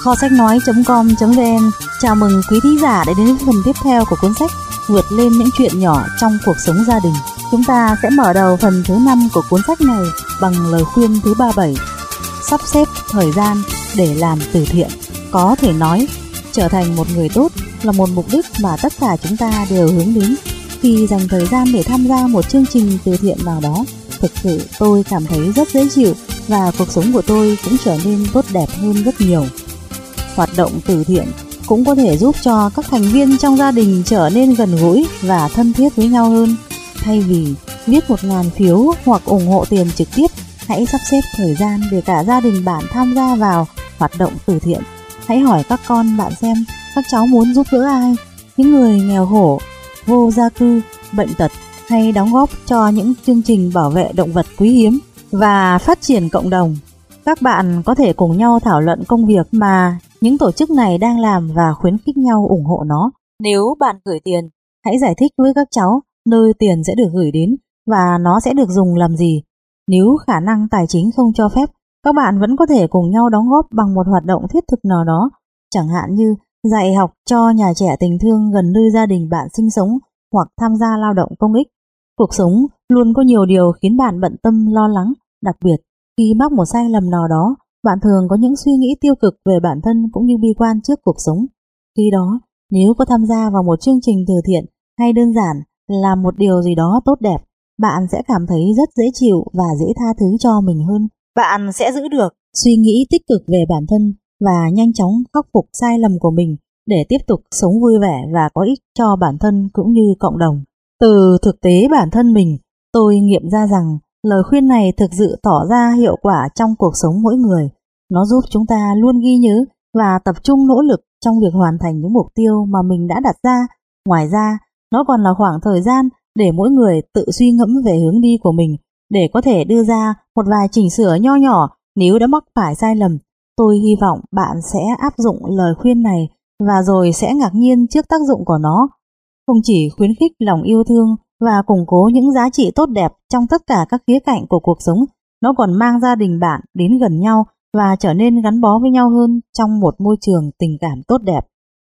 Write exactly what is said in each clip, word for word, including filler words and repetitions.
kho sách nói chấm com chấm vn chào mừng quý thính giả đã đến phần tiếp theo của cuốn sách Vượt lên những chuyện nhỏ trong cuộc sống gia đình. Chúng ta sẽ mở đầu phần thứ năm của cuốn sách này bằng lời khuyên thứ ba mươi bảy: sắp xếp thời gian để làm từ thiện. Có thể nói, trở thành một người tốt là một mục đích mà tất cả chúng ta đều hướng đến. Khi dành thời gian để tham gia một chương trình từ thiện nào đó, thực sự tôi cảm thấy rất dễ chịu và cuộc sống của tôi cũng trở nên tốt đẹp hơn rất nhiều. Hoạt động từ thiện cũng có thể giúp cho các thành viên trong gia đình trở nên gần gũi và thân thiết với nhau hơn. Thay vì viết một ngàn phiếu hoặc ủng hộ tiền trực tiếp, hãy sắp xếp thời gian để cả gia đình bạn tham gia vào hoạt động từ thiện. Hãy hỏi các con bạn xem các cháu muốn giúp đỡ ai, những người nghèo khổ, vô gia cư, bệnh tật, hay đóng góp cho những chương trình bảo vệ động vật quý hiếm và phát triển cộng đồng. Các bạn có thể cùng nhau thảo luận công việc mà những tổ chức này đang làm và khuyến khích nhau ủng hộ nó. Nếu bạn gửi tiền, hãy giải thích với các cháu nơi tiền sẽ được gửi đến và nó sẽ được dùng làm gì. Nếu khả năng tài chính không cho phép, các bạn vẫn có thể cùng nhau đóng góp bằng một hoạt động thiết thực nào đó, chẳng hạn như dạy học cho nhà trẻ tình thương gần nơi gia đình bạn sinh sống hoặc tham gia lao động công ích. Cuộc sống luôn có nhiều điều khiến bạn bận tâm lo lắng, đặc biệt khi mắc một sai lầm nào đó, bạn thường có những suy nghĩ tiêu cực về bản thân cũng như bi quan trước cuộc sống. Khi đó, nếu có tham gia vào một chương trình từ thiện hay đơn giản làm một điều gì đó tốt đẹp, bạn sẽ cảm thấy rất dễ chịu và dễ tha thứ cho mình hơn. Bạn sẽ giữ được suy nghĩ tích cực về bản thân và nhanh chóng khắc phục sai lầm của mình để tiếp tục sống vui vẻ và có ích cho bản thân cũng như cộng đồng. Từ thực tế bản thân mình, tôi nghiệm ra rằng lời khuyên này thực sự tỏ ra hiệu quả trong cuộc sống mỗi người. Nó giúp chúng ta luôn ghi nhớ và tập trung nỗ lực trong việc hoàn thành những mục tiêu mà mình đã đặt ra. Ngoài ra, nó còn là khoảng thời gian để mỗi người tự suy ngẫm về hướng đi của mình, để có thể đưa ra một vài chỉnh sửa nho nhỏ nếu đã mắc phải sai lầm. Tôi hy vọng bạn sẽ áp dụng lời khuyên này và rồi sẽ ngạc nhiên trước tác dụng của nó. Không chỉ khuyến khích lòng yêu thương và củng cố những giá trị tốt đẹp trong tất cả các khía cạnh của cuộc sống, nó còn mang gia đình bạn đến gần nhau và trở nên gắn bó với nhau hơn trong một môi trường tình cảm tốt đẹp.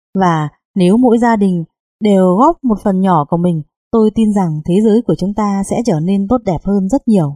Và nếu mỗi gia đình đều góp một phần nhỏ của mình, tôi tin rằng thế giới của chúng ta sẽ trở nên tốt đẹp hơn rất nhiều.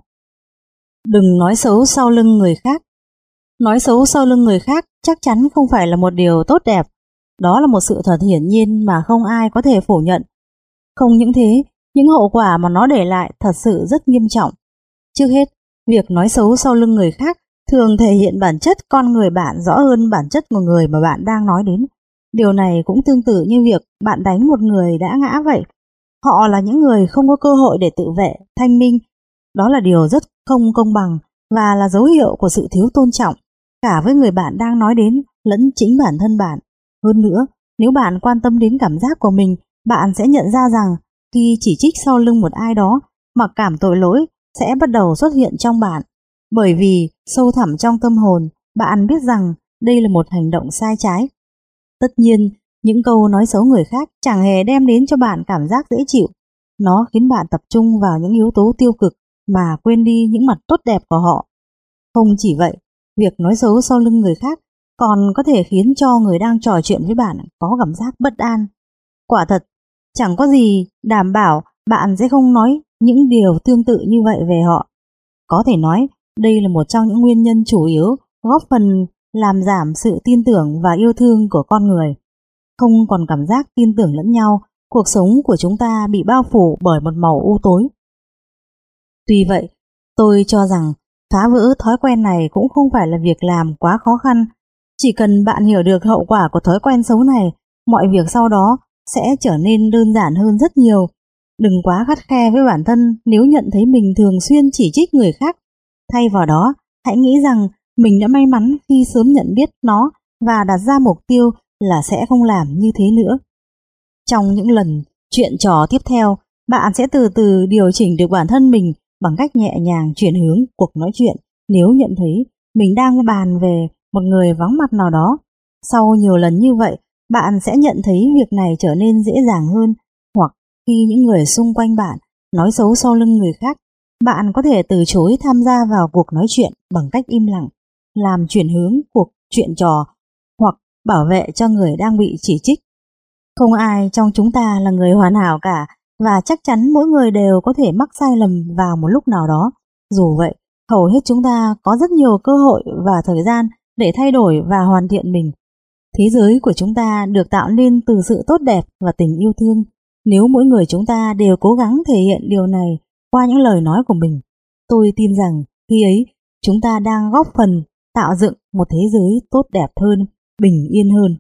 Đừng nói xấu sau lưng người khác. Nói xấu sau lưng người khác chắc chắn không phải là một điều tốt đẹp. Đó là một sự thật hiển nhiên mà không ai có thể phủ nhận. Không những thế, những hậu quả mà nó để lại thật sự rất nghiêm trọng. Trước hết, việc nói xấu sau lưng người khác thường thể hiện bản chất con người bạn rõ hơn bản chất của người mà bạn đang nói đến. Điều này cũng tương tự như việc bạn đánh một người đã ngã vậy. Họ là những người không có cơ hội để tự vệ, thanh minh. Đó là điều rất không công bằng và là dấu hiệu của sự thiếu tôn trọng, cả với người bạn đang nói đến lẫn chính bản thân bạn. Hơn nữa, nếu bạn quan tâm đến cảm giác của mình, bạn sẽ nhận ra rằng khi chỉ trích sau lưng một ai đó, mặc cảm tội lỗi sẽ bắt đầu xuất hiện trong bạn. Bởi vì sâu thẳm trong tâm hồn, bạn biết rằng đây là một hành động sai trái. Tất nhiên, những câu nói xấu người khác chẳng hề đem đến cho bạn cảm giác dễ chịu. Nó khiến bạn tập trung vào những yếu tố tiêu cực mà quên đi những mặt tốt đẹp của họ. Không chỉ vậy, việc nói xấu sau lưng người khác còn có thể khiến cho người đang trò chuyện với bạn có cảm giác bất an. Quả thật, chẳng có gì đảm bảo bạn sẽ không nói những điều tương tự như vậy về họ. Có thể nói, đây là một trong những nguyên nhân chủ yếu góp phần làm giảm sự tin tưởng và yêu thương của con người. Không còn cảm giác tin tưởng lẫn nhau, cuộc sống của chúng ta bị bao phủ bởi một màu u tối. Tuy vậy, tôi cho rằng phá vỡ thói quen này cũng không phải là việc làm quá khó khăn. Chỉ cần bạn hiểu được hậu quả của thói quen xấu này, mọi việc sau đó sẽ trở nên đơn giản hơn rất nhiều. Đừng quá khắt khe với bản thân nếu nhận thấy mình thường xuyên chỉ trích người khác. Thay vào đó, hãy nghĩ rằng mình đã may mắn khi sớm nhận biết nó và đặt ra mục tiêu là sẽ không làm như thế nữa. Trong những lần chuyện trò tiếp theo, bạn sẽ từ từ điều chỉnh được bản thân mình bằng cách nhẹ nhàng chuyển hướng cuộc nói chuyện nếu nhận thấy mình đang bàn về một người vắng mặt nào đó. Sau nhiều lần như vậy, bạn sẽ nhận thấy việc này trở nên dễ dàng hơn, hoặc khi những người xung quanh bạn nói xấu sau lưng người khác, bạn có thể từ chối tham gia vào cuộc nói chuyện bằng cách im lặng, làm chuyển hướng cuộc chuyện trò hoặc bảo vệ cho người đang bị chỉ trích. Không ai trong chúng ta là người hoàn hảo cả, và chắc chắn mỗi người đều có thể mắc sai lầm vào một lúc nào đó. Dù vậy, hầu hết chúng ta có rất nhiều cơ hội và thời gian để thay đổi và hoàn thiện mình. Thế giới của chúng ta được tạo nên từ sự tốt đẹp và tình yêu thương. Nếu mỗi người chúng ta đều cố gắng thể hiện điều này qua những lời nói của mình, tôi tin rằng khi ấy chúng ta đang góp phần tạo dựng một thế giới tốt đẹp hơn, bình yên hơn.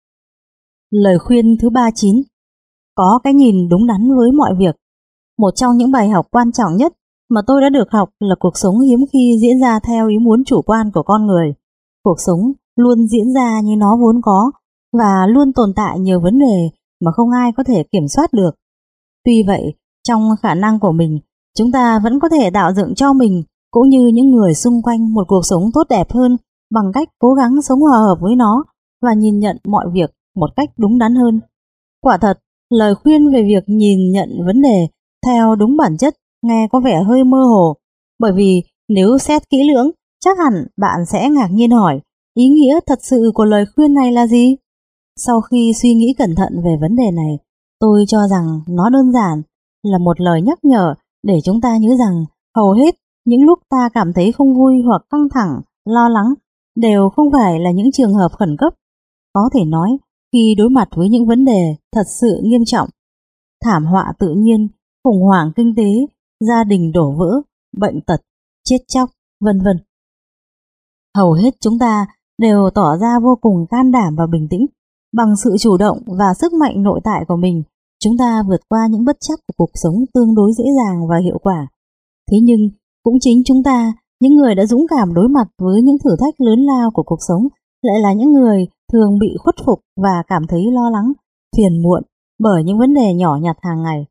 Lời khuyên thứ ba mươi chín. Có cái nhìn đúng đắn với mọi việc. Một trong những bài học quan trọng nhất mà tôi đã được học là cuộc sống hiếm khi diễn ra theo ý muốn chủ quan của con người. Cuộc sống luôn diễn ra như nó vốn có và luôn tồn tại nhiều vấn đề mà không ai có thể kiểm soát được. Tuy vậy, trong khả năng của mình, chúng ta vẫn có thể tạo dựng cho mình cũng như những người xung quanh một cuộc sống tốt đẹp hơn bằng cách cố gắng sống hòa hợp với nó và nhìn nhận mọi việc một cách đúng đắn hơn. Quả thật, lời khuyên về việc nhìn nhận vấn đề theo đúng bản chất nghe có vẻ hơi mơ hồ, bởi vì nếu xét kỹ lưỡng, chắc hẳn bạn sẽ ngạc nhiên hỏi, ý nghĩa thật sự của lời khuyên này là gì? Sau khi suy nghĩ cẩn thận về vấn đề này, tôi cho rằng nó đơn giản là một lời nhắc nhở để chúng ta nhớ rằng hầu hết những lúc ta cảm thấy không vui hoặc căng thẳng, lo lắng đều không phải là những trường hợp khẩn cấp. Có thể nói, khi đối mặt với những vấn đề thật sự nghiêm trọng, thảm họa tự nhiên, khủng hoảng kinh tế, gia đình đổ vỡ, bệnh tật, chết chóc, vân vân, hầu hết chúng ta đều tỏ ra vô cùng can đảm và bình tĩnh. Bằng sự chủ động và sức mạnh nội tại của mình, chúng ta vượt qua những bất trắc của cuộc sống tương đối dễ dàng và hiệu quả. Thế nhưng, cũng chính chúng ta, những người đã dũng cảm đối mặt với những thử thách lớn lao của cuộc sống, lại là những người thường bị khuất phục và cảm thấy lo lắng, phiền muộn bởi những vấn đề nhỏ nhặt hàng ngày.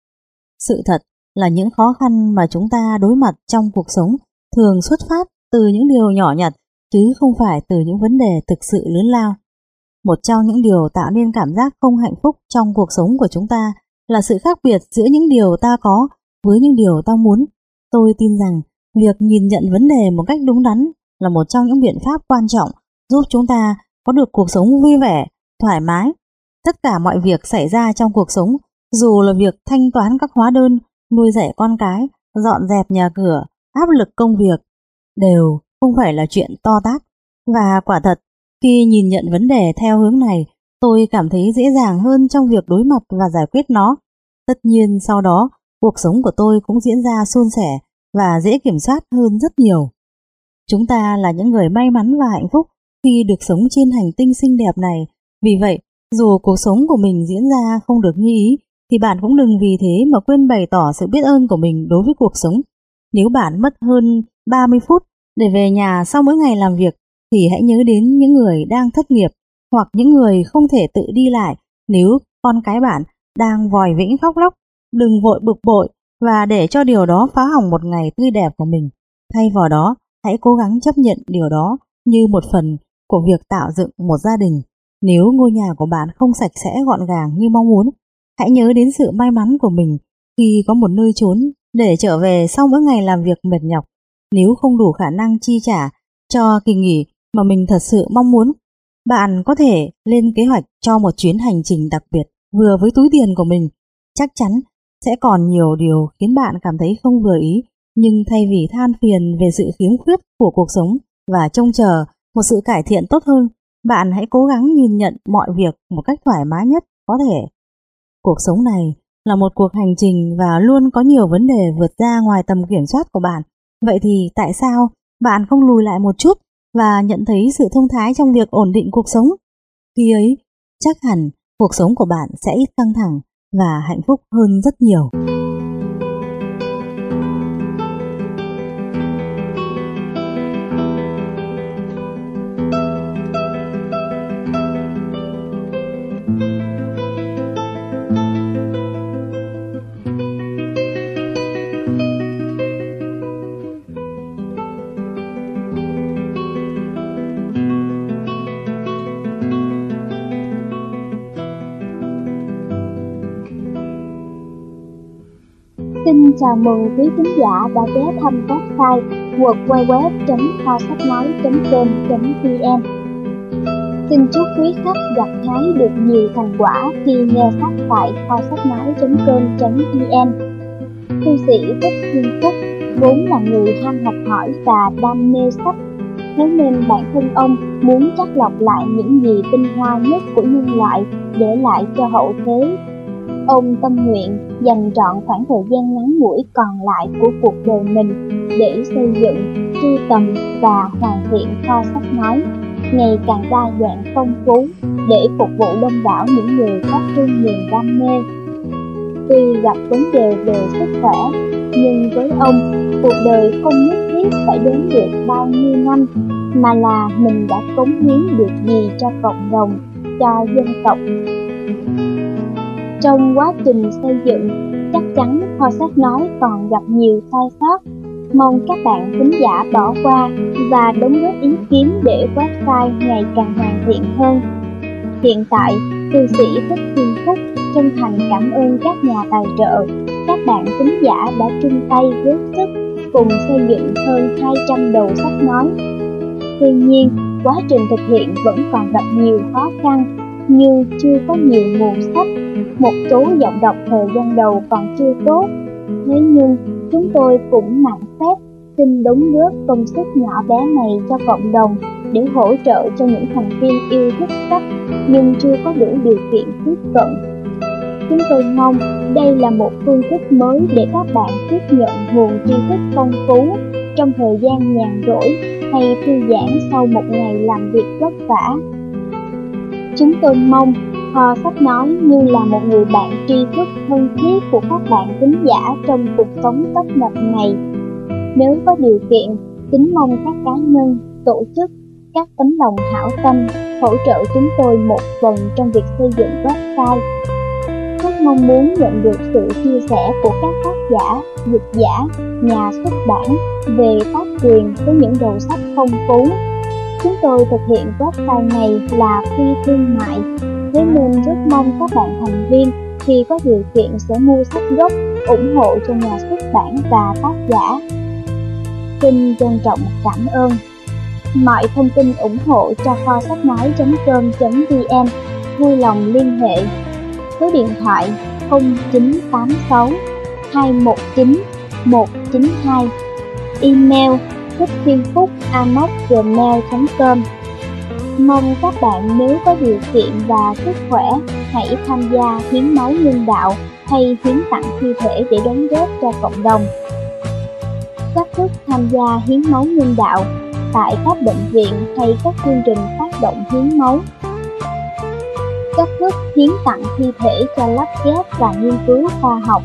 Sự thật là những khó khăn mà chúng ta đối mặt trong cuộc sống thường xuất phát từ những điều nhỏ nhặt, chứ không phải từ những vấn đề thực sự lớn lao. Một trong những điều tạo nên cảm giác không hạnh phúc trong cuộc sống của chúng ta là sự khác biệt giữa những điều ta có với những điều ta muốn. Tôi tin rằng việc nhìn nhận vấn đề một cách đúng đắn là một trong những biện pháp quan trọng giúp chúng ta có được cuộc sống vui vẻ, thoải mái. Tất cả mọi việc xảy ra trong cuộc sống, dù là việc thanh toán các hóa đơn, nuôi dạy con cái, dọn dẹp nhà cửa, áp lực công việc, đều không phải là chuyện to tát. Và quả thật, khi nhìn nhận vấn đề theo hướng này, tôi cảm thấy dễ dàng hơn trong việc đối mặt và giải quyết nó. Tất nhiên sau đó, cuộc sống của tôi cũng diễn ra suôn sẻ và dễ kiểm soát hơn rất nhiều. Chúng ta là những người may mắn và hạnh phúc khi được sống trên hành tinh xinh đẹp này. Vì vậy, dù cuộc sống của mình diễn ra không được như ý, thì bạn cũng đừng vì thế mà quên bày tỏ sự biết ơn của mình đối với cuộc sống. Nếu bạn mất hơn ba mươi phút để về nhà sau mỗi ngày làm việc, thì hãy nhớ đến những người đang thất nghiệp hoặc những người không thể tự đi lại. Nếu con cái bạn đang vòi vĩnh khóc lóc, đừng vội bực bội và để cho điều đó phá hỏng một ngày tươi đẹp của mình. Thay vào đó, hãy cố gắng chấp nhận điều đó như một phần của việc tạo dựng một gia đình. Nếu ngôi nhà của bạn không sạch sẽ gọn gàng như mong muốn, hãy nhớ đến sự may mắn của mình khi có một nơi trốn để trở về sau mỗi ngày làm việc mệt nhọc. Nếu không đủ khả năng chi trả cho kỳ nghỉ mà mình thật sự mong muốn, bạn có thể lên kế hoạch cho một chuyến hành trình đặc biệt vừa với túi tiền của mình. Chắc chắn sẽ còn nhiều điều khiến bạn cảm thấy không vừa ý, nhưng thay vì than phiền về sự khiếm khuyết của cuộc sống và trông chờ một sự cải thiện tốt hơn, bạn hãy cố gắng nhìn nhận mọi việc một cách thoải mái nhất có thể. Cuộc sống này là một cuộc hành trình và luôn có nhiều vấn đề vượt ra ngoài tầm kiểm soát của bạn. Vậy thì tại sao bạn không lùi lại một chút và nhận thấy sự thông thái trong việc ổn định cuộc sống? Khi ấy, chắc hẳn cuộc sống của bạn sẽ ít căng thẳng và hạnh phúc hơn rất nhiều. Xin chào mừng quý khán giả đã ghé thăm website w w w chấm kho sách nói chấm com chấm vn. Xin chúc quý khách gặt hái được nhiều thành quả khi nghe sách tại kho sách nói chấm com chấm vn. Thư sĩ Thích Thiên Phúc vốn là người ham học hỏi và đam mê sách, thế nên bản thân ông muốn chắt lọc lại những gì tinh hoa nhất của nhân loại để lại cho hậu thế. Ông tâm nguyện dành trọn khoảng thời gian ngắn ngủi còn lại của cuộc đời mình để xây dựng, sưu tầm và hoàn thiện kho sách nói ngày càng đa dạng phong phú để phục vụ đông đảo những người có trung niềm đam mê. Tuy gặp vấn đề về sức khỏe, nhưng với ông, cuộc đời không nhất thiết phải đến được bao nhiêu năm, mà là mình đã cống hiến được gì cho cộng đồng, cho dân tộc. Trong quá trình xây dựng, chắc chắn kho sách nói còn gặp nhiều sai sót. Mong các bạn thính giả bỏ qua và đóng góp ý kiến để website ngày càng hoàn thiện hơn. Hiện tại, thư sĩ Thích Thiên Phúc chân thành cảm ơn các nhà tài trợ, các bạn thính giả đã chung tay góp sức cùng xây dựng hơn hai trăm đầu sách nói. Tuy nhiên, quá trình thực hiện vẫn còn gặp nhiều khó khăn, như chưa có nhiều nguồn sách, một số giọng đọc thời gian đầu còn chưa tốt. Thế nhưng, chúng tôi cũng mạn phép xin đóng góp công sức nhỏ bé này cho cộng đồng để hỗ trợ cho những thành viên yêu thích sách nhưng chưa có đủ điều kiện tiếp cận. Chúng tôi mong đây là một phương thức mới để các bạn tiếp nhận nguồn tri thức phong phú trong thời gian nhàn rỗi hay thư giãn sau một ngày làm việc vất vả. Chúng tôi mong kho sách nói như là một người bạn tri thức thân thiết của các bạn thính giả trong cuộc sống tấp nập này. Nếu có điều kiện, kính mong các cá nhân, tổ chức, các tấm lòng hảo tâm hỗ trợ chúng tôi một phần trong việc xây dựng website. Rất mong muốn nhận được sự chia sẻ của các tác giả, dịch giả, nhà xuất bản về tác quyền với những đầu sách phong phú. Chúng tôi thực hiện website này là phi thương mại, thế nên rất mong các bạn thành viên khi có điều kiện sẽ mua sách gốc, ủng hộ cho nhà xuất bản và tác giả. Xin trân trọng cảm ơn. Mọi thông tin ủng hộ cho kho sách nói chấm com chấm vn vui lòng liên hệ. Số điện thoại không chín tám sáu hai một chín một chín hai, email thích thiên phúc a còng gmail chấm com. Mong các bạn nếu có điều kiện và sức khỏe hãy tham gia hiến máu nhân đạo hay hiến tặng thi thể để đóng góp cho cộng đồng. Cách thức tham gia hiến máu nhân đạo tại các bệnh viện hay các chương trình phát động hiến máu. Cách thức hiến tặng thi thể cho lắp ghép và nghiên cứu khoa học.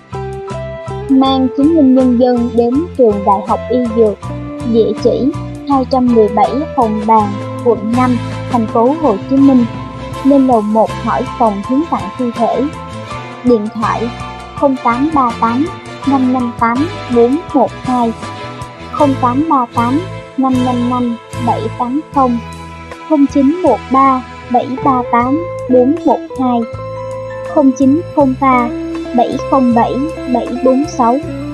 Mang chứng minh nhân dân đến trường Đại học Y Dược, địa chỉ hai trăm mười bảy Hồng Bàng, quận năm, thành phố Hồ Chí Minh. Lên lầu một hỏi phòng hiến tặng thi thể. Điện thoại không tám ba tám năm năm tám bốn một hai, không tám ba tám năm năm năm bảy tám không, không chín một ba bảy ba tám bốn một hai, không chín không ba bảy không bảy bảy bốn sáu.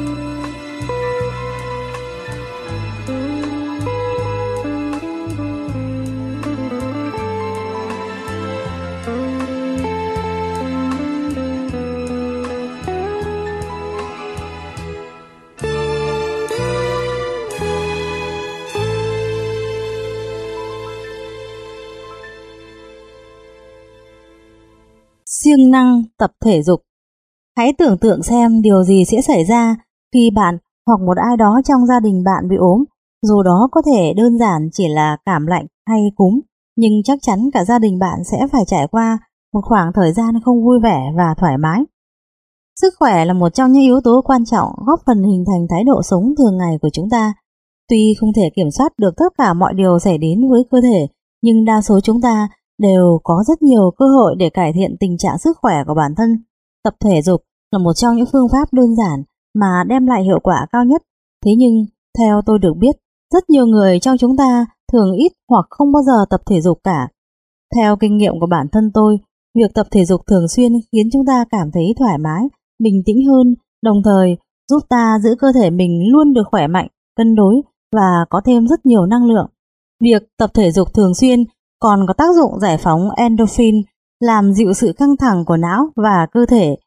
Siêng năng tập thể dục. Hãy tưởng tượng xem điều gì sẽ xảy ra khi bạn hoặc một ai đó trong gia đình bạn bị ốm, dù đó có thể đơn giản chỉ là cảm lạnh hay cúm, nhưng chắc chắn cả gia đình bạn sẽ phải trải qua một khoảng thời gian không vui vẻ và thoải mái. Sức khỏe là một trong những yếu tố quan trọng góp phần hình thành thái độ sống thường ngày của chúng ta. Tuy không thể kiểm soát được tất cả mọi điều xảy đến với cơ thể, nhưng đa số chúng ta đều có rất nhiều cơ hội để cải thiện tình trạng sức khỏe của bản thân. Tập thể dục là một trong những phương pháp đơn giản mà đem lại hiệu quả cao nhất. Thế nhưng, theo tôi được biết, rất nhiều người trong chúng ta thường ít hoặc không bao giờ tập thể dục cả. Theo kinh nghiệm của bản thân tôi, việc tập thể dục thường xuyên khiến chúng ta cảm thấy thoải mái, bình tĩnh hơn, đồng thời giúp ta giữ cơ thể mình luôn được khỏe mạnh, cân đối và có thêm rất nhiều năng lượng. Việc tập thể dục thường xuyên còn có tác dụng giải phóng endorphin, làm dịu sự căng thẳng của não và cơ thể.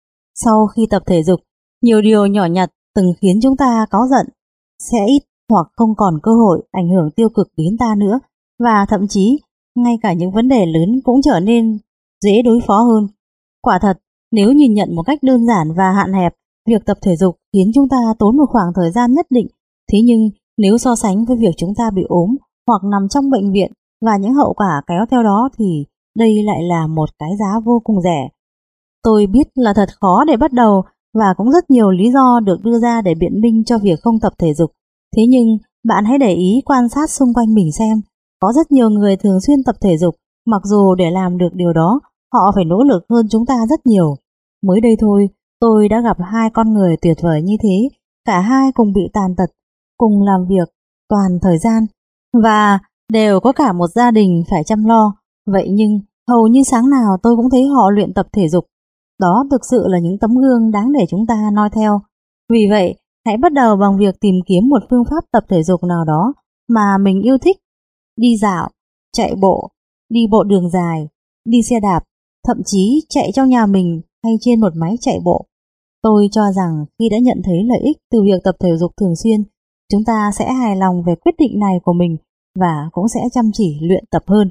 Sau khi tập thể dục, nhiều điều nhỏ nhặt từng khiến chúng ta cáu giận sẽ ít hoặc không còn cơ hội ảnh hưởng tiêu cực đến ta nữa, và thậm chí ngay cả những vấn đề lớn cũng trở nên dễ đối phó hơn. Quả thật, nếu nhìn nhận một cách đơn giản và hạn hẹp, việc tập thể dục khiến chúng ta tốn một khoảng thời gian nhất định. Thế nhưng nếu so sánh với việc chúng ta bị ốm hoặc nằm trong bệnh viện và những hậu quả kéo theo đó thì đây lại là một cái giá vô cùng rẻ. Tôi biết là thật khó để bắt đầu và cũng rất nhiều lý do được đưa ra để biện minh cho việc không tập thể dục. Thế nhưng bạn hãy để ý quan sát xung quanh mình xem. Có rất nhiều người thường xuyên tập thể dục, mặc dù để làm được điều đó, họ phải nỗ lực hơn chúng ta rất nhiều. Mới đây thôi, tôi đã gặp hai con người tuyệt vời như thế. Cả hai cùng bị tàn tật, cùng làm việc toàn thời gian và đều có cả một gia đình phải chăm lo. Vậy nhưng hầu như sáng nào tôi cũng thấy họ luyện tập thể dục. Đó thực sự là những tấm gương đáng để chúng ta noi theo. Vì vậy, hãy bắt đầu bằng việc tìm kiếm một phương pháp tập thể dục nào đó mà mình yêu thích. Đi dạo, chạy bộ, đi bộ đường dài, đi xe đạp, thậm chí chạy trong nhà mình hay trên một máy chạy bộ. Tôi cho rằng khi đã nhận thấy lợi ích từ việc tập thể dục thường xuyên, chúng ta sẽ hài lòng về quyết định này của mình và cũng sẽ chăm chỉ luyện tập hơn.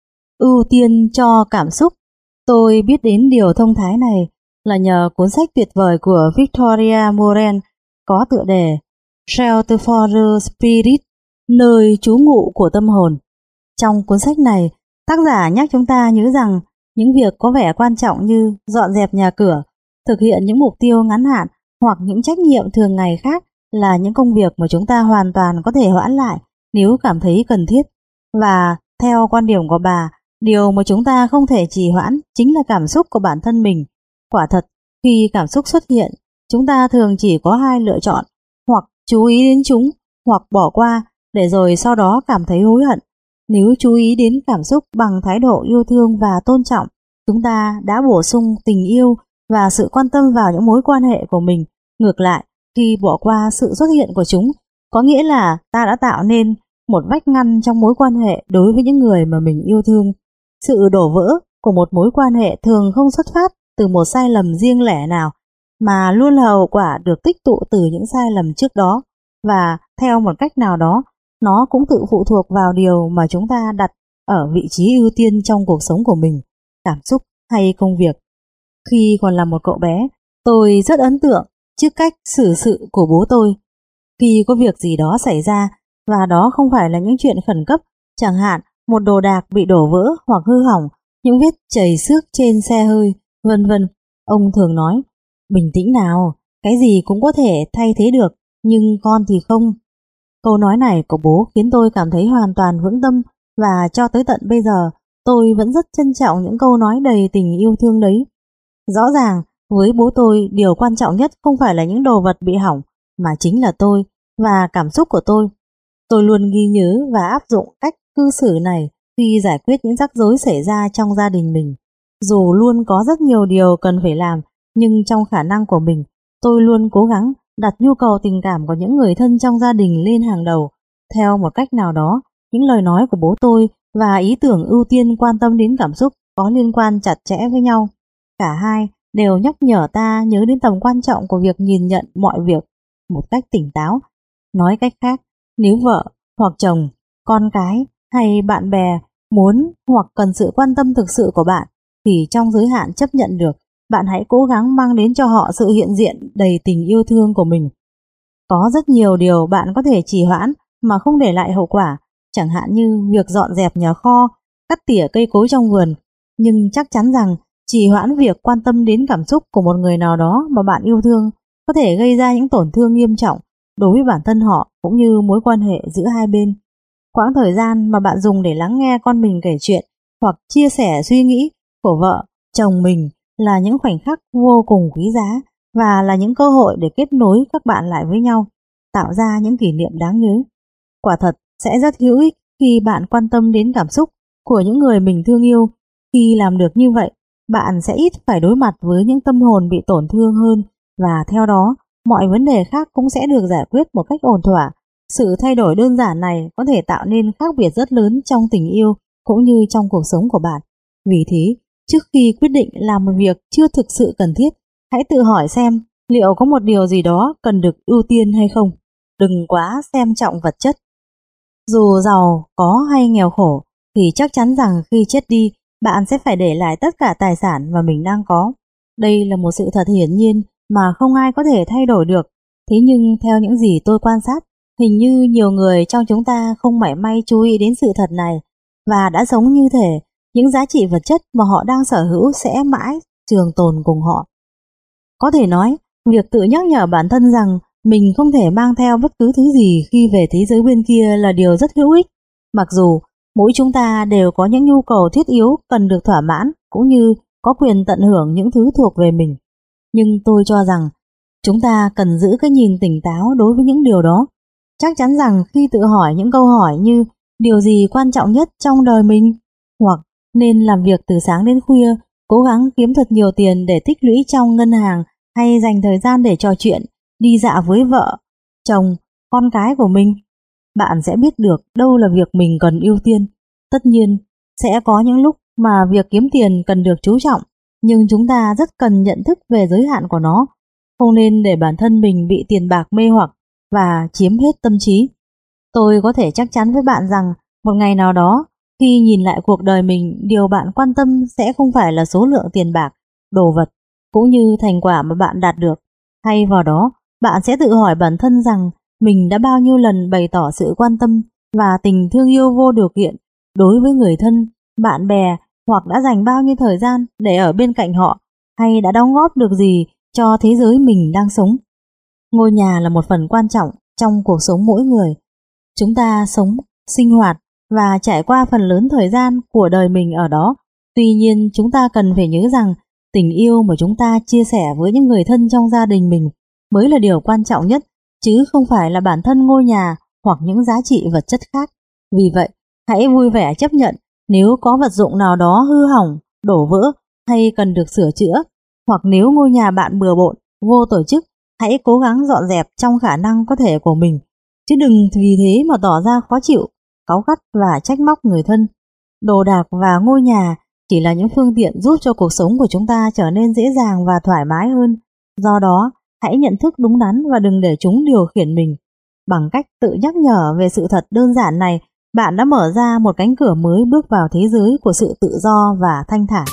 Ưu tiên cho cảm xúc. Tôi biết đến điều thông thái này là nhờ cuốn sách tuyệt vời của Victoria Moran có tựa đề Shelter for the Spirit, nơi trú ngụ của tâm hồn. Trong cuốn sách này, tác giả nhắc chúng ta nhớ rằng những việc có vẻ quan trọng như dọn dẹp nhà cửa, thực hiện những mục tiêu ngắn hạn hoặc những trách nhiệm thường ngày khác là những công việc mà chúng ta hoàn toàn có thể hoãn lại nếu cảm thấy cần thiết. Và theo quan điểm của bà, điều mà chúng ta không thể trì hoãn chính là cảm xúc của bản thân mình. Quả thật, khi cảm xúc xuất hiện, chúng ta thường chỉ có hai lựa chọn: hoặc chú ý đến chúng, hoặc bỏ qua để rồi sau đó cảm thấy hối hận. Nếu chú ý đến cảm xúc bằng thái độ yêu thương và tôn trọng, chúng ta đã bổ sung tình yêu và sự quan tâm vào những mối quan hệ của mình. Ngược lại, khi bỏ qua sự xuất hiện của chúng, có nghĩa là ta đã tạo nên một vách ngăn trong mối quan hệ đối với những người mà mình yêu thương. Sự đổ vỡ của một mối quan hệ thường không xuất phát từ một sai lầm riêng lẻ nào, mà luôn là hậu quả được tích tụ từ những sai lầm trước đó, và theo một cách nào đó, nó cũng tự phụ thuộc vào điều mà chúng ta đặt ở vị trí ưu tiên trong cuộc sống của mình, cảm xúc hay công việc. Khi còn là một cậu bé, tôi rất ấn tượng trước cách xử sự của bố tôi. Khi có việc gì đó xảy ra, và đó không phải là những chuyện khẩn cấp, chẳng hạn một đồ đạc bị đổ vỡ hoặc hư hỏng, những vết chảy xước trên xe hơi, vân vân, ông thường nói: "Bình tĩnh nào, cái gì cũng có thể thay thế được, nhưng con thì không." Câu nói này của bố khiến tôi cảm thấy hoàn toàn vững tâm, và cho tới tận bây giờ, tôi vẫn rất trân trọng những câu nói đầy tình yêu thương đấy. Rõ ràng, với bố tôi, điều quan trọng nhất không phải là những đồ vật bị hỏng, mà chính là tôi và cảm xúc của tôi. Tôi luôn ghi nhớ và áp dụng cách cư xử này khi giải quyết những rắc rối xảy ra trong gia đình mình. Dù luôn có rất nhiều điều cần phải làm, nhưng trong khả năng của mình, tôi luôn cố gắng đặt nhu cầu tình cảm của những người thân trong gia đình lên hàng đầu. Theo một cách nào đó, những lời nói của bố tôi và ý tưởng ưu tiên quan tâm đến cảm xúc có liên quan chặt chẽ với nhau. Cả hai đều nhắc nhở ta nhớ đến tầm quan trọng của việc nhìn nhận mọi việc một cách tỉnh táo. Nói cách khác, nếu vợ hoặc chồng, con cái hay bạn bè muốn hoặc cần sự quan tâm thực sự của bạn, thì trong giới hạn chấp nhận được, bạn hãy cố gắng mang đến cho họ sự hiện diện đầy tình yêu thương của mình. Có rất nhiều điều bạn có thể trì hoãn mà không để lại hậu quả, chẳng hạn như việc dọn dẹp nhà kho, cắt tỉa cây cối trong vườn. Nhưng chắc chắn rằng trì hoãn việc quan tâm đến cảm xúc của một người nào đó mà bạn yêu thương có thể gây ra những tổn thương nghiêm trọng đối với bản thân họ cũng như mối quan hệ giữa hai bên. Quãng thời gian mà bạn dùng để lắng nghe con mình kể chuyện hoặc chia sẻ suy nghĩ của vợ, chồng mình là những khoảnh khắc vô cùng quý giá và là những cơ hội để kết nối các bạn lại với nhau, tạo ra những kỷ niệm đáng nhớ. Quả thật sẽ rất hữu ích khi bạn quan tâm đến cảm xúc của những người mình thương yêu. Khi làm được như vậy, bạn sẽ ít phải đối mặt với những tâm hồn bị tổn thương hơn, và theo đó, mọi vấn đề khác cũng sẽ được giải quyết một cách ổn thỏa. Sự thay đổi đơn giản này có thể tạo nên khác biệt rất lớn trong tình yêu cũng như trong cuộc sống của bạn. Vì thế, trước khi quyết định làm một việc chưa thực sự cần thiết, hãy tự hỏi xem liệu có một điều gì đó cần được ưu tiên hay không. Đừng quá xem trọng vật chất. Dù giàu, có hay nghèo khổ, thì chắc chắn rằng khi chết đi, bạn sẽ phải để lại tất cả tài sản mà mình đang có. Đây là một sự thật hiển nhiên mà không ai có thể thay đổi được. Thế nhưng theo những gì tôi quan sát, hình như nhiều người trong chúng ta không mảy may chú ý đến sự thật này và đã sống như thể những giá trị vật chất mà họ đang sở hữu sẽ mãi trường tồn cùng họ. Có thể nói, việc tự nhắc nhở bản thân rằng mình không thể mang theo bất cứ thứ gì khi về thế giới bên kia là điều rất hữu ích. Mặc dù mỗi chúng ta đều có những nhu cầu thiết yếu cần được thỏa mãn cũng như có quyền tận hưởng những thứ thuộc về mình. Nhưng tôi cho rằng chúng ta cần giữ cái nhìn tỉnh táo đối với những điều đó. Chắc chắn rằng khi tự hỏi những câu hỏi như điều gì quan trọng nhất trong đời mình, hoặc nên làm việc từ sáng đến khuya, cố gắng kiếm thật nhiều tiền để tích lũy trong ngân hàng, hay dành thời gian để trò chuyện, đi dạo với vợ, chồng, con cái của mình, bạn sẽ biết được đâu là việc mình cần ưu tiên. Tất nhiên, sẽ có những lúc mà việc kiếm tiền cần được chú trọng, nhưng chúng ta rất cần nhận thức về giới hạn của nó. Không nên để bản thân mình bị tiền bạc mê hoặc và chiếm hết tâm trí. Tôi có thể chắc chắn với bạn rằng một ngày nào đó, khi nhìn lại cuộc đời mình, điều bạn quan tâm sẽ không phải là số lượng tiền bạc, đồ vật, cũng như thành quả mà bạn đạt được. Thay vào đó, bạn sẽ tự hỏi bản thân rằng mình đã bao nhiêu lần bày tỏ sự quan tâm và tình thương yêu vô điều kiện đối với người thân, bạn bè, hoặc đã dành bao nhiêu thời gian để ở bên cạnh họ, hay đã đóng góp được gì cho thế giới mình đang sống. Ngôi nhà là một phần quan trọng trong cuộc sống mỗi người. Chúng ta sống, sinh hoạt và trải qua phần lớn thời gian của đời mình ở đó. Tuy nhiên, chúng ta cần phải nhớ rằng tình yêu mà chúng ta chia sẻ với những người thân trong gia đình mình mới là điều quan trọng nhất, chứ không phải là bản thân ngôi nhà hoặc những giá trị vật chất khác. Vì vậy, hãy vui vẻ chấp nhận nếu có vật dụng nào đó hư hỏng, đổ vỡ hay cần được sửa chữa, hoặc nếu ngôi nhà bạn bừa bộn, vô tổ chức, hãy cố gắng dọn dẹp trong khả năng có thể của mình, chứ đừng vì thế mà tỏ ra khó chịu, cáu gắt và trách móc người thân. Đồ đạc và ngôi nhà chỉ là những phương tiện giúp cho cuộc sống của chúng ta trở nên dễ dàng và thoải mái hơn. Do đó, hãy nhận thức đúng đắn và đừng để chúng điều khiển mình. Bằng cách tự nhắc nhở về sự thật đơn giản này, bạn đã mở ra một cánh cửa mới bước vào thế giới của sự tự do và thanh thản.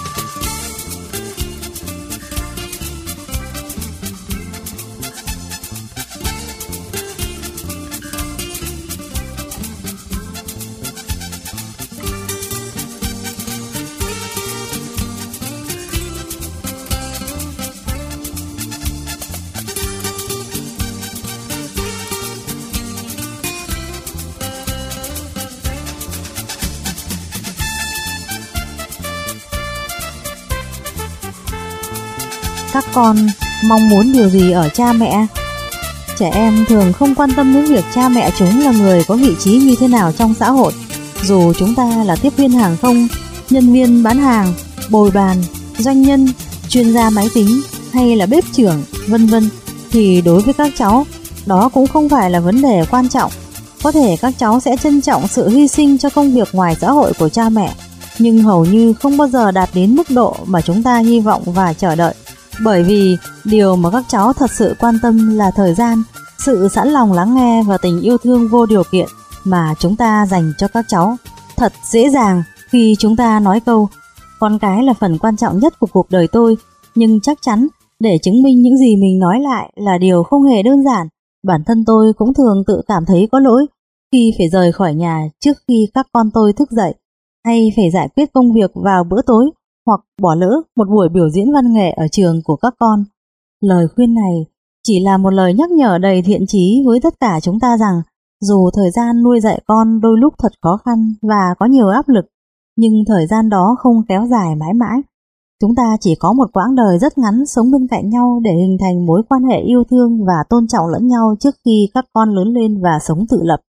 Các con mong muốn điều gì ở cha mẹ? Trẻ em thường không quan tâm đến việc cha mẹ chúng là người có vị trí như thế nào trong xã hội. Dù chúng ta là tiếp viên hàng không, nhân viên bán hàng, bồi bàn, doanh nhân, chuyên gia máy tính hay là bếp trưởng, vân vân, thì đối với các cháu, đó cũng không phải là vấn đề quan trọng. Có thể các cháu sẽ trân trọng sự hy sinh cho công việc ngoài xã hội của cha mẹ, nhưng hầu như không bao giờ đạt đến mức độ mà chúng ta hy vọng và chờ đợi. Bởi vì điều mà các cháu thật sự quan tâm là thời gian, sự sẵn lòng lắng nghe và tình yêu thương vô điều kiện mà chúng ta dành cho các cháu. Thật dễ dàng khi chúng ta nói câu con cái là phần quan trọng nhất của cuộc đời tôi, nhưng chắc chắn để chứng minh những gì mình nói lại là điều không hề đơn giản. Bản thân tôi cũng thường tự cảm thấy có lỗi khi phải rời khỏi nhà trước khi các con tôi thức dậy, hay phải giải quyết công việc vào bữa tối, hoặc bỏ lỡ một buổi biểu diễn văn nghệ ở trường của các con. Lời khuyên này chỉ là một lời nhắc nhở đầy thiện chí với tất cả chúng ta rằng dù thời gian nuôi dạy con đôi lúc thật khó khăn và có nhiều áp lực, nhưng thời gian đó không kéo dài mãi mãi. Chúng ta chỉ có một quãng đời rất ngắn sống bên cạnh nhau để hình thành mối quan hệ yêu thương và tôn trọng lẫn nhau trước khi các con lớn lên và sống tự lập.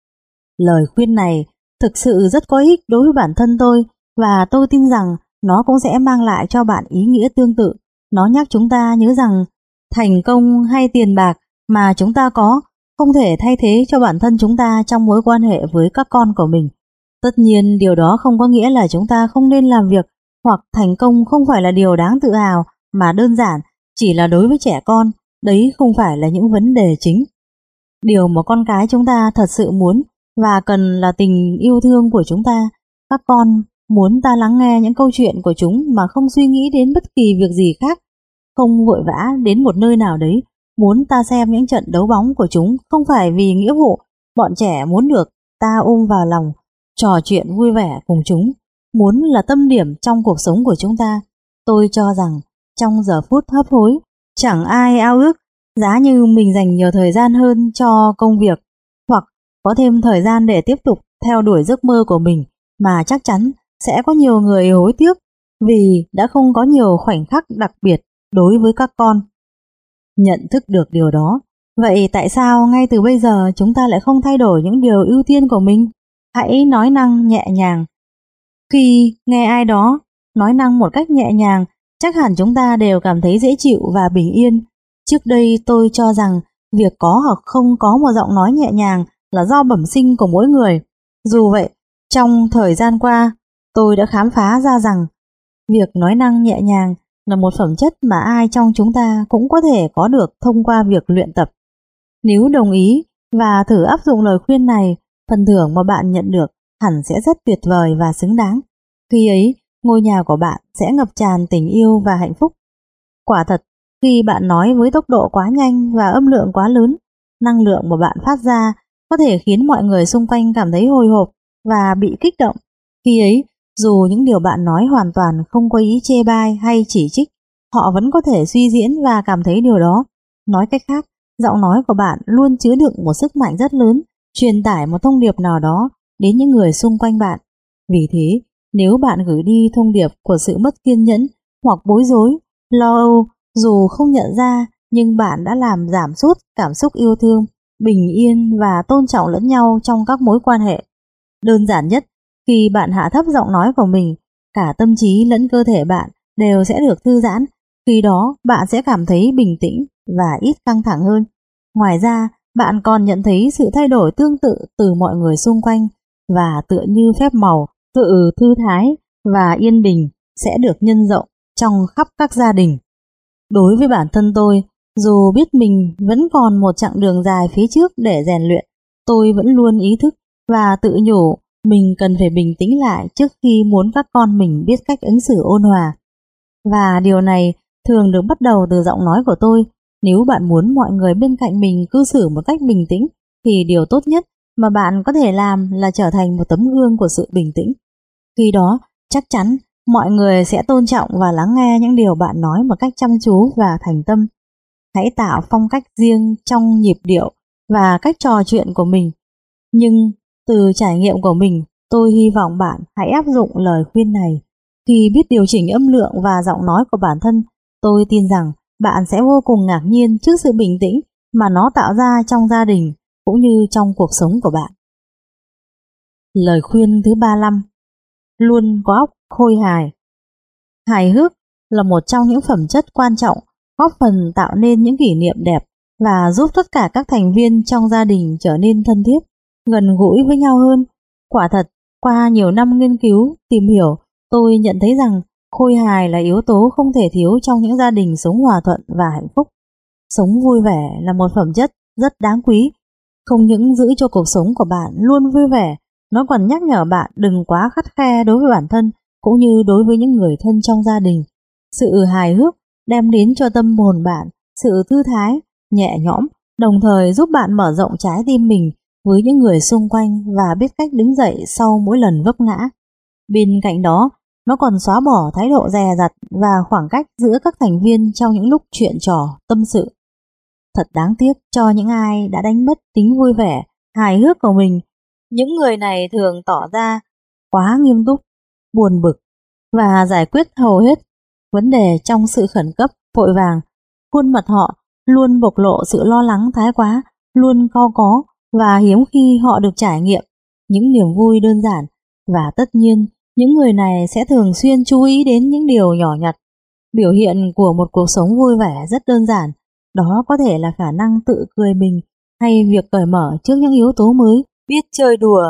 Lời khuyên này thực sự rất có ích đối với bản thân tôi, và tôi tin rằng nó cũng sẽ mang lại cho bạn ý nghĩa tương tự. Nó nhắc chúng ta nhớ rằng thành công hay tiền bạc mà chúng ta có không thể thay thế cho bản thân chúng ta trong mối quan hệ với các con của mình. Tất nhiên điều đó không có nghĩa là chúng ta không nên làm việc, hoặc thành công không phải là điều đáng tự hào, mà đơn giản chỉ là đối với trẻ con, đấy không phải là những vấn đề chính. Điều mà con cái chúng ta thật sự muốn và cần là tình yêu thương của chúng ta. Các con muốn ta lắng nghe những câu chuyện của chúng mà không suy nghĩ đến bất kỳ việc gì khác, không vội vã đến một nơi nào đấy, muốn ta xem những trận đấu bóng của chúng không phải vì nghĩa vụ. Bọn trẻ muốn được ta ôm vào lòng, trò chuyện vui vẻ cùng chúng, muốn là tâm điểm trong cuộc sống của chúng ta. Tôi cho rằng trong giờ phút hấp hối, chẳng ai ao ước giá như mình dành nhiều thời gian hơn cho công việc, hoặc có thêm thời gian để tiếp tục theo đuổi giấc mơ của mình, mà chắc chắn sẽ có nhiều người hối tiếc vì đã không có nhiều khoảnh khắc đặc biệt đối với các con. Nhận thức được điều đó, vậy tại sao ngay từ bây giờ chúng ta lại không thay đổi những điều ưu tiên của mình? Hãy nói năng nhẹ nhàng. Khi nghe ai đó nói năng một cách nhẹ nhàng, chắc hẳn chúng ta đều cảm thấy dễ chịu và bình yên. Trước đây tôi cho rằng việc có hoặc không có một giọng nói nhẹ nhàng là do bẩm sinh của mỗi người. Dù vậy, trong thời gian qua, tôi đã khám phá ra rằng việc nói năng nhẹ nhàng là một phẩm chất mà ai trong chúng ta cũng có thể có được thông qua việc luyện tập. Nếu đồng ý và thử áp dụng lời khuyên này, phần thưởng mà bạn nhận được hẳn sẽ rất tuyệt vời và xứng đáng. Khi ấy, ngôi nhà của bạn sẽ ngập tràn tình yêu và hạnh phúc. Quả thật, khi bạn nói với tốc độ quá nhanh và âm lượng quá lớn, năng lượng mà bạn phát ra có thể khiến mọi người xung quanh cảm thấy hồi hộp và bị kích động. Khi ấy, dù những điều bạn nói hoàn toàn không có ý chê bai hay chỉ trích, họ vẫn có thể suy diễn và cảm thấy điều đó. Nói cách khác, giọng nói của bạn luôn chứa đựng một sức mạnh rất lớn, truyền tải một thông điệp nào đó đến những người xung quanh bạn. Vì thế, nếu bạn gửi đi thông điệp của sự mất kiên nhẫn hoặc bối rối, lo âu, dù không nhận ra, nhưng bạn đã làm giảm sút cảm xúc yêu thương, bình yên và tôn trọng lẫn nhau trong các mối quan hệ. Đơn giản nhất, khi bạn hạ thấp giọng nói của mình, cả tâm trí lẫn cơ thể bạn đều sẽ được thư giãn. Khi đó, bạn sẽ cảm thấy bình tĩnh và ít căng thẳng hơn. Ngoài ra, bạn còn nhận thấy sự thay đổi tương tự từ mọi người xung quanh, và tựa như phép màu, sự thư thái và yên bình sẽ được nhân rộng trong khắp các gia đình. Đối với bản thân tôi, dù biết mình vẫn còn một chặng đường dài phía trước để rèn luyện, tôi vẫn luôn ý thức và tự nhủ mình cần phải bình tĩnh lại trước khi muốn các con mình biết cách ứng xử ôn hòa. Và điều này thường được bắt đầu từ giọng nói của tôi. Nếu bạn muốn mọi người bên cạnh mình cư xử một cách bình tĩnh, thì điều tốt nhất mà bạn có thể làm là trở thành một tấm gương của sự bình tĩnh. Khi đó, chắc chắn mọi người sẽ tôn trọng và lắng nghe những điều bạn nói một cách chăm chú và thành tâm. Hãy tạo phong cách riêng trong nhịp điệu và cách trò chuyện của mình. Nhưng từ trải nghiệm của mình, tôi hy vọng bạn hãy áp dụng lời khuyên này. Khi biết điều chỉnh âm lượng và giọng nói của bản thân, tôi tin rằng bạn sẽ vô cùng ngạc nhiên trước sự bình tĩnh mà nó tạo ra trong gia đình cũng như trong cuộc sống của bạn. Lời khuyên thứ ba mươi lăm. Luôn có óc khôi hài. Hài hước là một trong những phẩm chất quan trọng góp phần tạo nên những kỷ niệm đẹp và giúp tất cả các thành viên trong gia đình trở nên thân thiết, gần gũi với nhau hơn. Quả thật, qua nhiều năm nghiên cứu, tìm hiểu, tôi nhận thấy rằng khôi hài là yếu tố không thể thiếu trong những gia đình sống hòa thuận và hạnh phúc. Sống vui vẻ là một phẩm chất rất đáng quý. Không những giữ cho cuộc sống của bạn luôn vui vẻ, nó còn nhắc nhở bạn đừng quá khắt khe đối với bản thân cũng như đối với những người thân trong gia đình. Sự hài hước đem đến cho tâm hồn bạn sự thư thái, nhẹ nhõm, đồng thời giúp bạn mở rộng trái tim mình với những người xung quanh và biết cách đứng dậy sau mỗi lần vấp ngã. Bên cạnh đó, nó còn xóa bỏ thái độ dè dặt và khoảng cách giữa các thành viên trong những lúc chuyện trò, tâm sự. Thật đáng tiếc cho những ai đã đánh mất tính vui vẻ, hài hước của mình. Những người này thường tỏ ra quá nghiêm túc, buồn bực và giải quyết hầu hết vấn đề trong sự khẩn cấp, vội vàng. Khuôn mặt họ luôn bộc lộ sự lo lắng thái quá, luôn cau có và hiếm khi họ được trải nghiệm những niềm vui đơn giản. Và tất nhiên, những người này sẽ thường xuyên chú ý đến những điều nhỏ nhặt. Biểu hiện của một cuộc sống vui vẻ rất đơn giản. Đó có thể là khả năng tự cười mình hay việc cởi mở trước những yếu tố mới, biết chơi đùa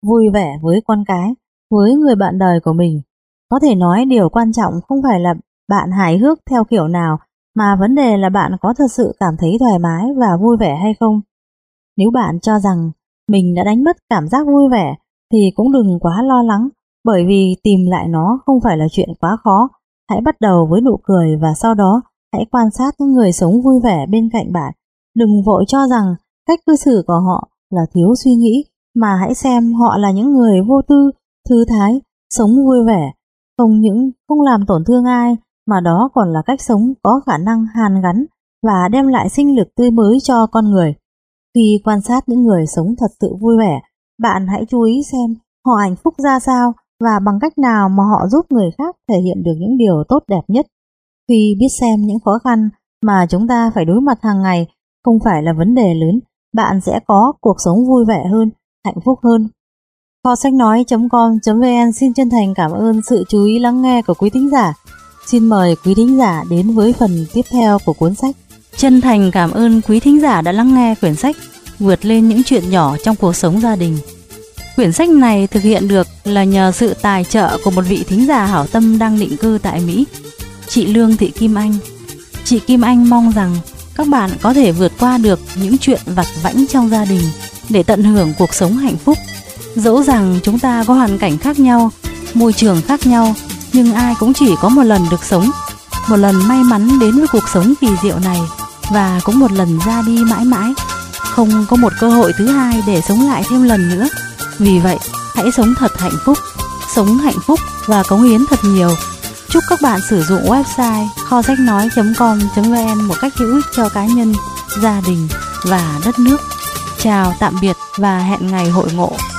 vui vẻ với con cái, với người bạn đời của mình. Có thể nói điều quan trọng không phải là bạn hài hước theo kiểu nào, mà vấn đề là bạn có thật sự cảm thấy thoải mái và vui vẻ hay không. Nếu bạn cho rằng mình đã đánh mất cảm giác vui vẻ thì cũng đừng quá lo lắng, bởi vì tìm lại nó không phải là chuyện quá khó. Hãy bắt đầu với nụ cười và sau đó hãy quan sát những người sống vui vẻ bên cạnh bạn. Đừng vội cho rằng cách cư xử của họ là thiếu suy nghĩ, mà hãy xem họ là những người vô tư, thư thái, sống vui vẻ, không những không làm tổn thương ai, mà đó còn là cách sống có khả năng hàn gắn và đem lại sinh lực tươi mới cho con người. Khi quan sát những người sống thật sự vui vẻ, bạn hãy chú ý xem họ hạnh phúc ra sao và bằng cách nào mà họ giúp người khác thể hiện được những điều tốt đẹp nhất. Khi biết xem những khó khăn mà chúng ta phải đối mặt hàng ngày không phải là vấn đề lớn, bạn sẽ có cuộc sống vui vẻ hơn, hạnh phúc hơn. Kho sách nói chấm com chấm vn xin chân thành cảm ơn sự chú ý lắng nghe của quý thính giả. Xin mời quý thính giả đến với phần tiếp theo của cuốn sách. Chân thành cảm ơn quý thính giả đã lắng nghe quyển sách Vượt lên những chuyện nhỏ trong cuộc sống gia đình. Quyển sách này thực hiện được là nhờ sự tài trợ của một vị thính giả hảo tâm đang định cư tại Mỹ, chị Lương Thị Kim Anh. Chị Kim Anh mong rằng các bạn có thể vượt qua được những chuyện vặt vãnh trong gia đình để tận hưởng cuộc sống hạnh phúc. Dẫu rằng chúng ta có hoàn cảnh khác nhau, môi trường khác nhau, nhưng ai cũng chỉ có một lần được sống, một lần may mắn đến với cuộc sống kỳ diệu này và cũng một lần ra đi mãi mãi. Không có một cơ hội thứ hai để sống lại thêm lần nữa. Vì vậy, hãy sống thật hạnh phúc, sống hạnh phúc và cống hiến thật nhiều. Chúc các bạn sử dụng website kho sách nói chấm com chấm vn một cách hữu ích cho cá nhân, gia đình và đất nước. Chào tạm biệt và hẹn ngày hội ngộ.